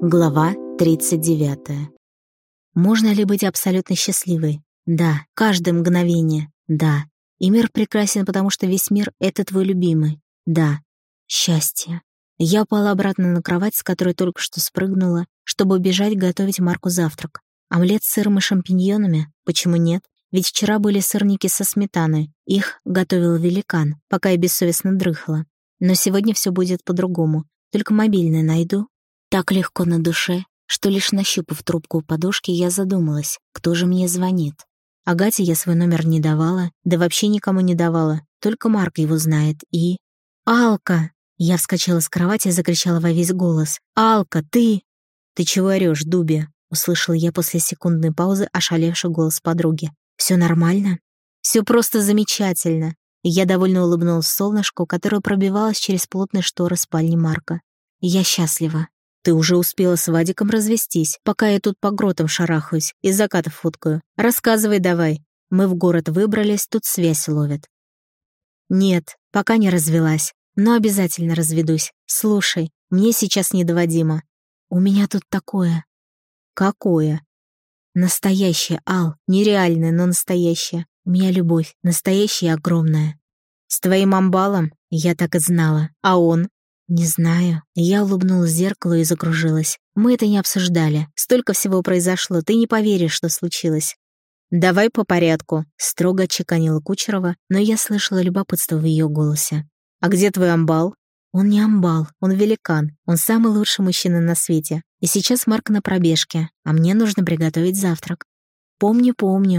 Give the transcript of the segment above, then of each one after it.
Глава 39. Можно ли быть абсолютно счастливой? Да. Каждое мгновение? Да. И мир прекрасен, потому что весь мир — это твой любимый? Да. Счастье. Я упала обратно на кровать, с которой только что спрыгнула, чтобы убежать готовить Марку завтрак. Омлет с сыром и шампиньонами? Почему нет? Ведь вчера были сырники со сметаной. Их готовил великан, пока я бессовестно дрыхла. Но сегодня все будет по-другому. Только мобильный найду. Так легко на душе, что лишь нащупав трубку у подушки, я задумалась, кто же мне звонит. Агате я свой номер не давала, да вообще никому не давала, только Марк его знает и... «Алка!» Я вскочила с кровати и закричала во весь голос. «Алка, ты!» «Ты чего орёшь, Дуби?» — услышала я после секундной паузы ошалевший голос подруги. «Всё нормально?» «Всё просто замечательно!» Я довольно улыбнулась солнышку, которое пробивалось через плотные шторы спальни Марка. «Я счастлива. Ты уже успела с Вадиком развестись, пока я тут по гротам шарахаюсь и закатов фоткаю. Рассказывай давай. Мы в город выбрались, тут связь ловят». «Нет, пока не развелась, но обязательно разведусь. Слушай, мне сейчас не до Вадима. У меня тут такое». «Какое?» «Настоящее, Ал, нереальное, но настоящее. У меня любовь, настоящая и огромная». «С твоим амбалом? Я так и знала. А он?» «Не знаю». Я улыбнулась в зеркало и закружилась. «Мы это не обсуждали. Столько всего произошло, ты не поверишь, что случилось». «Давай по порядку», — строго отчеканила Кучерова, но я слышала любопытство в ее голосе. «А где твой амбал?» «Он не амбал, он великан. Он самый лучший мужчина на свете. И сейчас Марк на пробежке, а мне нужно приготовить завтрак». «Помню.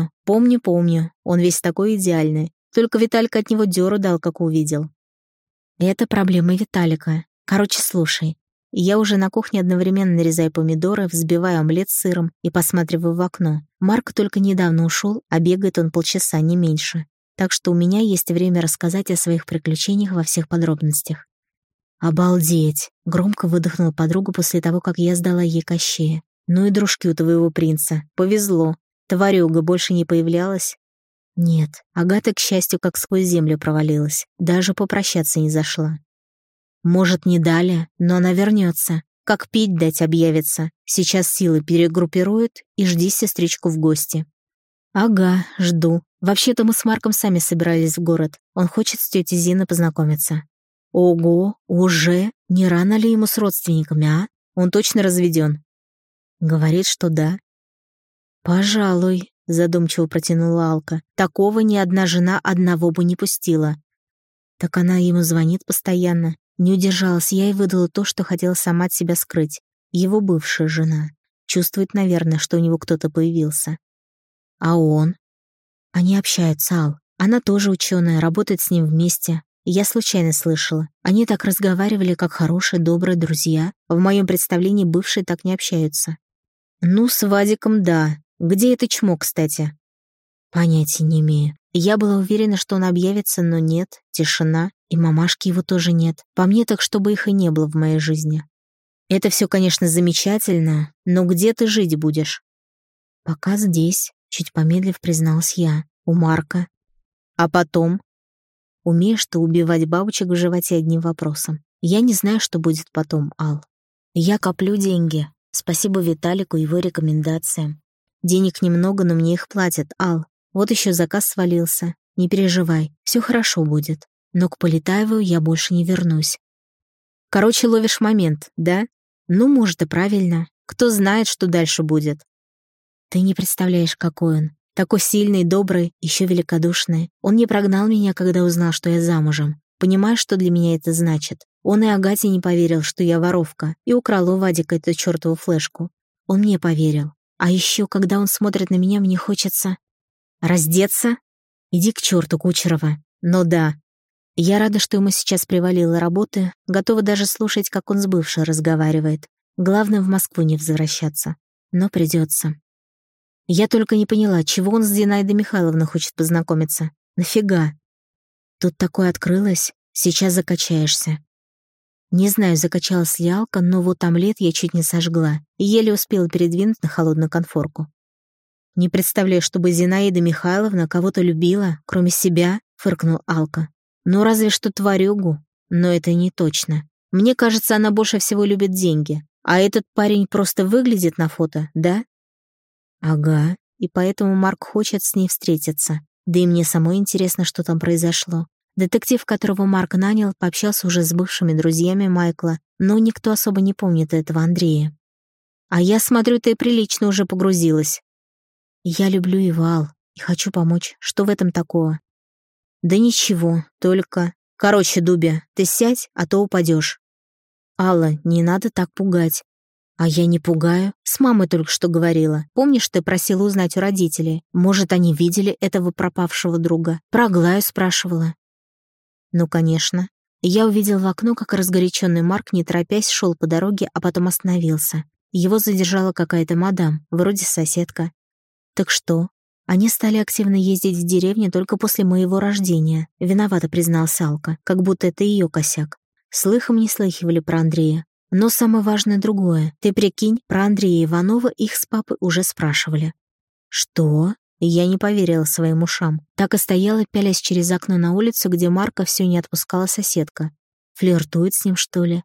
Он весь такой идеальный. Только Виталька от него дёру дал, как увидел». «Это проблема Виталика. Короче, слушай. Я уже на кухне одновременно нарезаю помидоры, взбиваю омлет с сыром и посматриваю в окно. Марк только недавно ушел, а бегает он полчаса, не меньше. Так что у меня есть время рассказать о своих приключениях во всех подробностях». «Обалдеть!» — громко выдохнула подруга после того, как я сдала ей Кощея. «Ну и дружки у твоего принца. Повезло. Тварюга больше не появлялась?» «Нет, Агата, к счастью, как сквозь землю провалилась. Даже попрощаться не зашла». «Может, не дали, но она вернется. Как пить дать объявится. Сейчас силы перегруппируют и жди сестричку в гости». «Ага, жду. Вообще-то мы с Марком сами собирались в город. Он хочет с тетей Зиной познакомиться». «Ого, уже? Не рано ли ему с родственниками, а? Он точно разведен?» «Говорит, что да». «Пожалуй», — задумчиво протянула Алка. «Такого ни одна жена одного бы не пустила». «Так она ему звонит постоянно». Не удержалась я и выдала то, что хотела сама от себя скрыть. Его бывшая жена. Чувствует, наверное, что у него кто-то появился. А он? Они общаются, Ал. Она тоже ученая, работает с ним вместе. Я случайно слышала. Они так разговаривали, как хорошие, добрые друзья. В моем представлении бывшие так не общаются. Ну, с Вадиком, да. Где это чмо, кстати? Понятия не имею. Я была уверена, что он объявится, но нет, тишина, и мамашки его тоже нет. По мне так, чтобы их и не было в моей жизни. Это все, конечно, замечательно, но где ты жить будешь? Пока здесь, чуть помедлив призналась я, у Марка. А потом? Умеешь ты убивать бабочек в животе одним вопросом. Я не знаю, что будет потом, Ал. Я коплю деньги. Спасибо Виталику и его рекомендациям. Денег немного, но мне их платят, Ал. Вот еще заказ свалился. Не переживай, все хорошо будет. Но к Полетаеву я больше не вернусь. Короче, ловишь момент, да? Ну, может, и правильно. Кто знает, что дальше будет. Ты не представляешь, какой он. Такой сильный, добрый, еще великодушный. Он не прогнал меня, когда узнал, что я замужем. Понимаешь, что для меня это значит? Он и Агате не поверил, что я воровка, и украл у Вадика эту чертову флешку. Он мне поверил. А еще, когда он смотрит на меня, мне хочется... Раздеться? Иди к черту, Кучерова. Но да. Я рада, что ему сейчас привалило работы, готова даже слушать, как он с бывшей разговаривает. Главное, в Москву не возвращаться. Но придется. Я только не поняла, чего он с Зинаидой Михайловной хочет познакомиться. Нафига? Тут такое открылось, сейчас закачаешься. Не знаю, закачалась ли Алка, но вот омлет я чуть не сожгла и еле успела передвинуть на холодную конфорку. «Не представляю, чтобы Зинаида Михайловна кого-то любила, кроме себя», — фыркнул Алка. «Ну, разве что тварюгу. Но это не точно. Мне кажется, она больше всего любит деньги. А этот парень просто выглядит на фото, да? Ага, и поэтому Марк хочет с ней встретиться. Да и мне самой интересно, что там произошло. Детектив, которого Марк нанял, пообщался уже с бывшими друзьями Майкла, но никто особо не помнит этого Андрея. А я смотрю, ты прилично уже погрузилась. Я люблю его, Ал, и хочу помочь. Что в этом такого? Да ничего, только... Короче, Дуби, ты сядь, а то упадешь. Алла, не надо так пугать. А я не пугаю. С мамой только что говорила. Помнишь, ты просила узнать у родителей? Может, они видели этого пропавшего друга? Про Аглаю спрашивала. Ну, конечно. Я увидел в окно, как разгоряченный Марк, не торопясь, шел по дороге, а потом остановился. Его задержала какая-то мадам, вроде соседка. Так что? Они стали активно ездить в деревню только после моего рождения. Виновато признался Алка, как будто это ее косяк. Слыхом не слыхивали про Андрея. Но самое важное другое. Ты прикинь, про Андрея Иванова их с папой уже спрашивали. Что? Я не поверила своим ушам. Так и стояла, пялясь через окно на улицу, где Марка все не отпускала соседка. Флиртует с ним, что ли?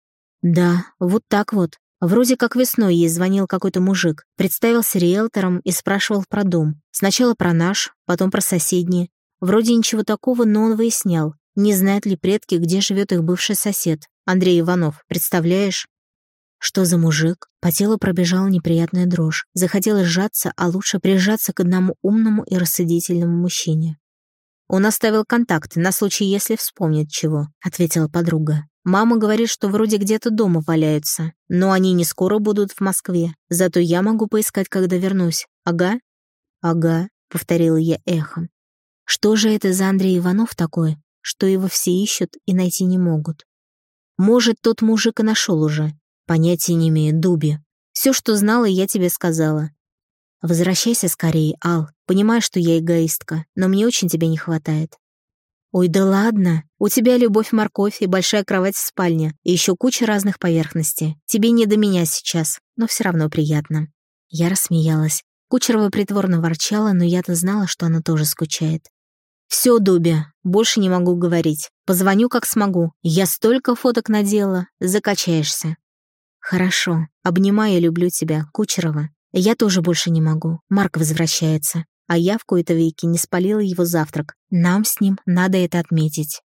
Да, вот так вот. Вроде как весной ей звонил какой-то мужик, представился риэлтором и спрашивал про дом. Сначала про наш, потом про соседний. Вроде ничего такого, но он выяснял, не знают ли предки, где живет их бывший сосед, Андрей Иванов, представляешь? Что за мужик? По телу пробежала неприятная дрожь. Захотелось сжаться, а лучше прижаться к одному умному и рассудительному мужчине. «Он оставил контакты на случай, если вспомнит чего», — ответила подруга. «Мама говорит, что вроде где-то дома валяются, но они не скоро будут в Москве. Зато я могу поискать, когда вернусь. Ага?» «Ага», — повторила я эхом. «Что же это за Андрей Иванов такой, что его все ищут и найти не могут? Может, тот мужик и нашел уже. Понятия не имею, Дуби. Все, что знала, я тебе сказала. Возвращайся скорее, Ал. Понимаю, что я эгоистка, но мне очень тебя не хватает». «Ой, да ладно. У тебя любовь-морковь и большая кровать в спальне, и еще куча разных поверхностей. Тебе не до меня сейчас, но все равно приятно». Я рассмеялась. Кучерова притворно ворчала, но я-то знала, что она тоже скучает. «Все, Дуби, больше не могу говорить. Позвоню, как смогу. Я столько фоток надела. Закачаешься». «Хорошо. Обнимаю и люблю тебя, Кучерова. Я тоже больше не могу. Марк возвращается. А я в кои-то веки не спалила его завтрак. Нам с ним надо это отметить».